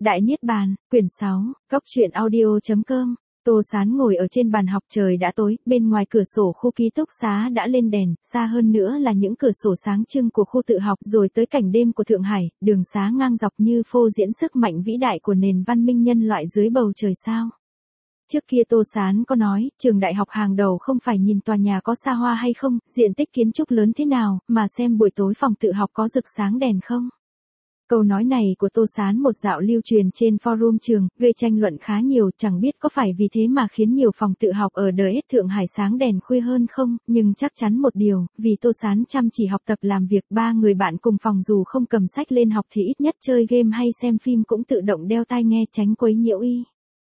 Đại Niết Bàn, quyển 6, Góc truyện audio.com. Tô Sán ngồi ở trên bàn học, trời đã tối, bên ngoài cửa sổ khu ký túc xá đã lên đèn, xa hơn nữa là những cửa sổ sáng trưng của khu tự học, rồi tới cảnh đêm của Thượng Hải, đường xá ngang dọc như phô diễn sức mạnh vĩ đại của nền văn minh nhân loại dưới bầu trời sao. Trước kia Tô Sán có nói, trường đại học hàng đầu không phải nhìn tòa nhà có xa hoa hay không, diện tích kiến trúc lớn thế nào, mà xem buổi tối phòng tự học có rực sáng đèn không. Câu nói này của Tô Sán một dạo lưu truyền trên forum trường, gây tranh luận khá nhiều, chẳng biết có phải vì thế mà khiến nhiều phòng tự học ở DS Thượng Hải sáng đèn khuya hơn không, nhưng chắc chắn một điều, vì Tô Sán chăm chỉ học tập làm việc, ba người bạn cùng phòng dù không cầm sách lên học thì ít nhất chơi game hay xem phim cũng tự động đeo tai nghe tránh quấy nhiễu y.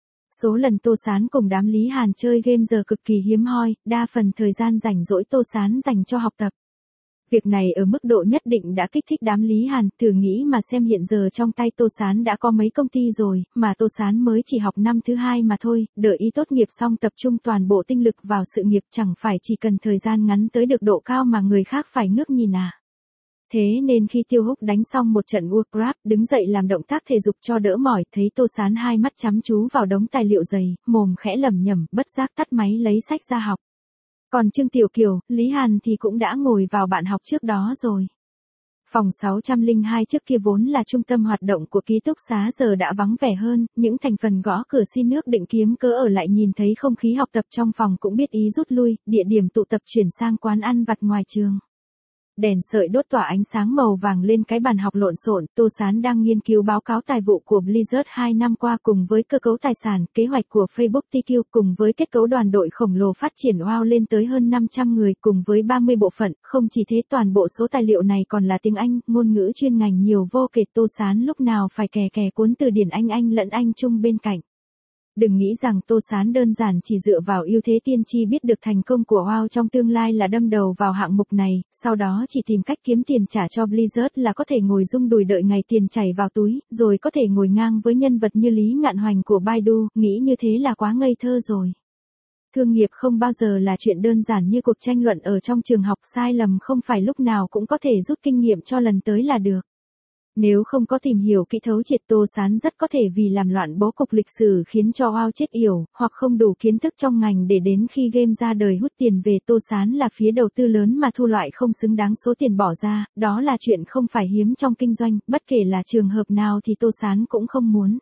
Số lần Tô Sán cùng đám Lý Hàn chơi game giờ cực kỳ hiếm hoi, đa phần thời gian rảnh rỗi Tô Sán dành cho học tập. Việc này ở mức độ nhất định đã kích thích đám Lý Hàn, thử nghĩ mà xem hiện giờ trong tay Tô Sán đã có mấy công ty rồi, mà Tô Sán mới chỉ học năm thứ 2 mà thôi, đợi y tốt nghiệp xong tập trung toàn bộ tinh lực vào sự nghiệp chẳng phải chỉ cần thời gian ngắn tới được độ cao mà người khác phải ngước nhìn à. Thế nên khi Tiêu Húc đánh xong một trận Warcraft, đứng dậy làm động tác thể dục cho đỡ mỏi, thấy Tô Sán hai mắt chăm chú vào đống tài liệu dày, mồm khẽ lẩm nhẩm, bất giác tắt máy lấy sách ra học. Còn Trương Tiểu Kiều, Lý Hàn thì cũng đã ngồi vào bạn học trước đó rồi. Phòng 602 trước kia vốn là trung tâm hoạt động của ký túc xá giờ đã vắng vẻ hơn, những thành phần gõ cửa xin nước định kiếm cớ ở lại nhìn thấy không khí học tập trong phòng cũng biết ý rút lui, địa điểm tụ tập chuyển sang quán ăn vặt ngoài trường. Đèn sợi đốt tỏa ánh sáng màu vàng lên cái bàn học lộn xộn, Tô Sán đang nghiên cứu báo cáo tài vụ của Blizzard 2 năm qua cùng với cơ cấu tài sản, kế hoạch của Facebook TQ cùng với kết cấu đoàn đội khổng lồ phát triển WoW lên tới hơn 500 người cùng với 30 bộ phận, không chỉ thế toàn bộ số tài liệu này còn là tiếng Anh, ngôn ngữ chuyên ngành nhiều vô kể, Tô Sán lúc nào phải kè cuốn từ điển Anh lẫn Anh Trung bên cạnh. Đừng nghĩ rằng Tô Sán đơn giản chỉ dựa vào ưu thế tiên tri biết được thành công của WoW trong tương lai là đâm đầu vào hạng mục này, sau đó chỉ tìm cách kiếm tiền trả cho Blizzard là có thể ngồi rung đùi đợi ngày tiền chảy vào túi, rồi có thể ngồi ngang với nhân vật như Lý Ngạn Hoành của Baidu, nghĩ như thế là quá ngây thơ rồi. Thương nghiệp không bao giờ là chuyện đơn giản như cuộc tranh luận ở trong trường học, sai lầm không phải lúc nào cũng có thể rút kinh nghiệm cho lần tới là được. Nếu không có tìm hiểu kỹ thấu triệt, Tô Sán rất có thể vì làm loạn bố cục lịch sử khiến cho WoW chết yểu, hoặc không đủ kiến thức trong ngành để đến khi game ra đời hút tiền về. Tô Sán là phía đầu tư lớn mà thu loại không xứng đáng số tiền bỏ ra, đó là chuyện không phải hiếm trong kinh doanh, bất kể là trường hợp nào thì Tô Sán cũng không muốn.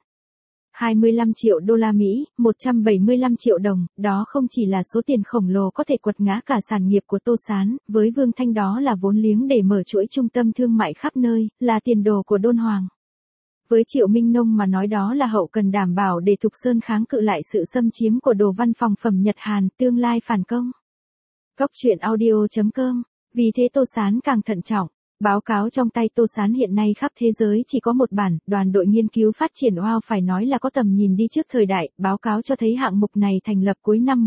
25 triệu đô la Mỹ, 175 triệu đồng, đó không chỉ là số tiền khổng lồ có thể quật ngã cả sản nghiệp của Tô Sán, với Vương Thanh đó là vốn liếng để mở chuỗi trung tâm thương mại khắp nơi, là tiền đồ của Đôn Hoàng. Với Triệu Minh Nông mà nói đó là hậu cần đảm bảo để Thục Sơn kháng cự lại sự xâm chiếm của đồ văn phòng phẩm Nhật Hàn, tương lai phản công. Góc truyện audio.com, vì thế Tô Sán càng thận trọng. Báo cáo trong tay Tô Sán hiện nay khắp thế giới chỉ có một bản, đoàn đội nghiên cứu phát triển WoW phải nói là có tầm nhìn đi trước thời đại, báo cáo cho thấy hạng mục này thành lập cuối năm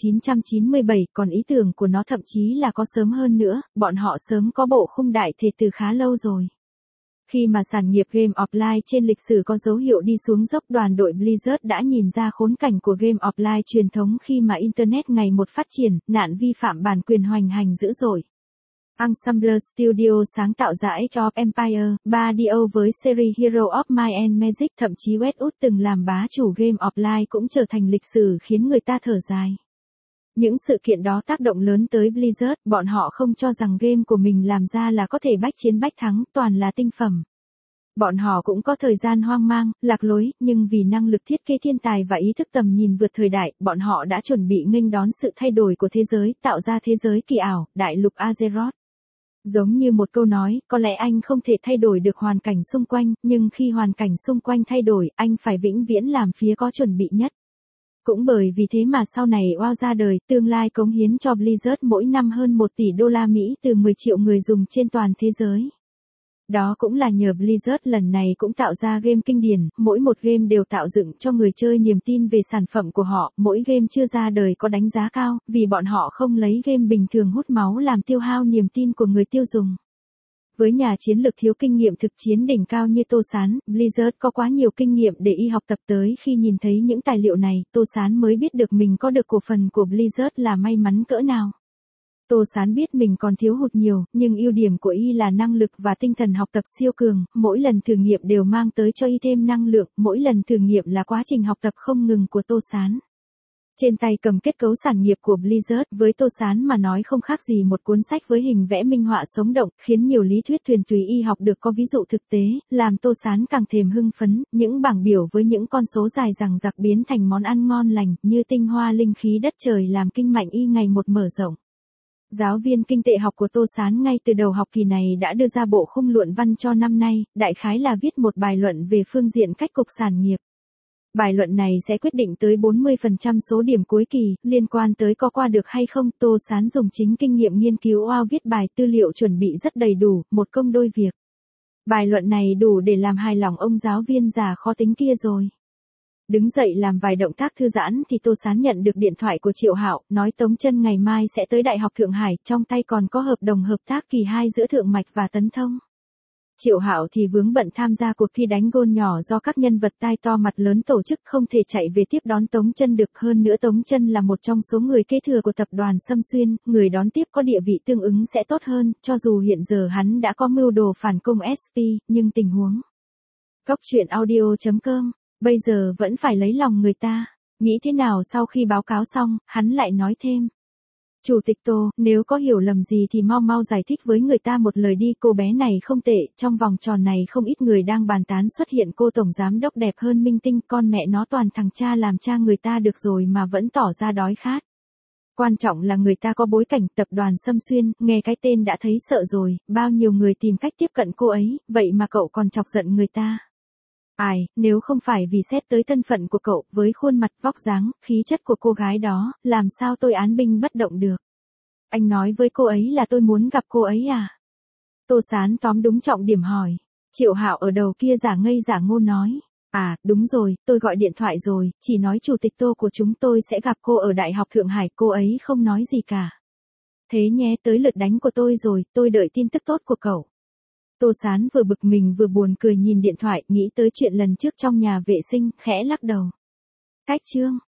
1997, còn ý tưởng của nó thậm chí là có sớm hơn nữa, bọn họ sớm có bộ khung đại thể từ khá lâu rồi. Khi mà sản nghiệp game offline trên lịch sử có dấu hiệu đi xuống dốc, đoàn đội Blizzard đã nhìn ra khốn cảnh của game offline truyền thống khi mà Internet ngày một phát triển, nạn vi phạm bản quyền hoành hành dữ dội. Ensemble Studio sáng tạo ra Age of Empire, 3DO với series Hero of Might and Magic, thậm chí Westwood từng làm bá chủ game offline cũng trở thành lịch sử khiến người ta thở dài. Những sự kiện đó tác động lớn tới Blizzard, bọn họ không cho rằng game của mình làm ra là có thể bách chiến bách thắng, toàn là tinh phẩm. Bọn họ cũng có thời gian hoang mang, lạc lối, nhưng vì năng lực thiết kế thiên tài và ý thức tầm nhìn vượt thời đại, bọn họ đã chuẩn bị nghênh đón sự thay đổi của thế giới, tạo ra thế giới kỳ ảo, đại lục Azeroth. Giống như một câu nói, có lẽ anh không thể thay đổi được hoàn cảnh xung quanh, nhưng khi hoàn cảnh xung quanh thay đổi, anh phải vĩnh viễn làm phía có chuẩn bị nhất. Cũng bởi vì thế mà sau này WoW ra đời, tương lai cống hiến cho Blizzard mỗi năm hơn 1 tỷ đô la Mỹ từ 10 triệu người dùng trên toàn thế giới. Đó cũng là nhờ Blizzard lần này cũng tạo ra game kinh điển, mỗi một game đều tạo dựng cho người chơi niềm tin về sản phẩm của họ, mỗi game chưa ra đời có đánh giá cao, vì bọn họ không lấy game bình thường hút máu làm tiêu hao niềm tin của người tiêu dùng. Với nhà chiến lược thiếu kinh nghiệm thực chiến đỉnh cao như Tô Sán, Blizzard có quá nhiều kinh nghiệm để y học tập tới khi nhìn thấy những tài liệu này, Tô Sán mới biết được mình có được cổ phần của Blizzard là may mắn cỡ nào. Tô Sán biết mình còn thiếu hụt nhiều, nhưng ưu điểm của y là năng lực và tinh thần học tập siêu cường, mỗi lần thử nghiệm đều mang tới cho y thêm năng lượng, mỗi lần thử nghiệm là quá trình học tập không ngừng của Tô Sán. Trên tay cầm kết cấu sản nghiệp của Blizzard, với Tô Sán mà nói không khác gì một cuốn sách với hình vẽ minh họa sống động, khiến nhiều lý thuyết thuyền tùy y học được có ví dụ thực tế, làm Tô Sán càng thêm hưng phấn, những bảng biểu với những con số dài dằng dặc biến thành món ăn ngon lành, như tinh hoa linh khí đất trời làm kinh mạnh y ngày một mở rộng. Giáo viên kinh tệ học của Tô Sán ngay từ đầu học kỳ này đã đưa ra bộ khung luận văn cho năm nay, đại khái là viết một bài luận về phương diện cách cục sản nghiệp. Bài luận này sẽ quyết định tới 40% số điểm cuối kỳ, liên quan tới có qua được hay không. Tô Sán dùng chính kinh nghiệm nghiên cứu viết bài, tư liệu chuẩn bị rất đầy đủ, một công đôi việc. Bài luận này đủ để làm hài lòng ông giáo viên già khó tính kia rồi. Đứng dậy làm vài động tác thư giãn thì Tô Sán nhận được điện thoại của Triệu Hạo, nói Tống Chân ngày mai sẽ tới Đại học Thượng Hải, trong tay còn có hợp đồng hợp tác kỳ 2 giữa Thượng Mạch và Tấn Thông. Triệu Hạo thì vướng bận tham gia cuộc thi đánh gôn nhỏ do các nhân vật tai to mặt lớn tổ chức, không thể chạy về tiếp đón Tống Chân được, hơn nữa Tống Chân là một trong số người kế thừa của tập đoàn Sâm Xuyên, người đón tiếp có địa vị tương ứng sẽ tốt hơn, cho dù hiện giờ hắn đã có mưu đồ phản công SP, nhưng tình huống. Cốc truyện audio.com, bây giờ vẫn phải lấy lòng người ta. Nghĩ thế nào sau khi báo cáo xong, hắn lại nói thêm. Chủ tịch Tô, nếu có hiểu lầm gì thì mau mau giải thích với người ta một lời đi, cô bé này không tệ, trong vòng tròn này không ít người đang bàn tán xuất hiện cô tổng giám đốc đẹp hơn Minh Tinh, con mẹ nó toàn thằng cha làm cha người ta được rồi mà vẫn tỏ ra đói khát. Quan trọng là người ta có bối cảnh, tập đoàn Sâm Xuyên, nghe cái tên đã thấy sợ rồi, bao nhiêu người tìm cách tiếp cận cô ấy, vậy mà cậu còn chọc giận người ta. Ai, nếu không phải vì xét tới thân phận của cậu, với khuôn mặt, vóc dáng, khí chất của cô gái đó, làm sao tôi án binh bất động được. Anh nói với cô ấy là tôi muốn gặp cô ấy à? Tô Sán tóm đúng trọng điểm hỏi. Triệu Hạo ở đầu kia giả ngây giả ngô nói. À, đúng rồi, tôi gọi điện thoại rồi, chỉ nói chủ tịch Tô của chúng tôi sẽ gặp cô ở Đại học Thượng Hải, cô ấy không nói gì cả. Thế nhé, tới lượt đánh của tôi rồi, tôi đợi tin tức tốt của cậu. Tô Sán vừa bực mình vừa buồn cười nhìn điện thoại, nghĩ tới chuyện lần trước trong nhà vệ sinh, khẽ lắc đầu. Cách chương.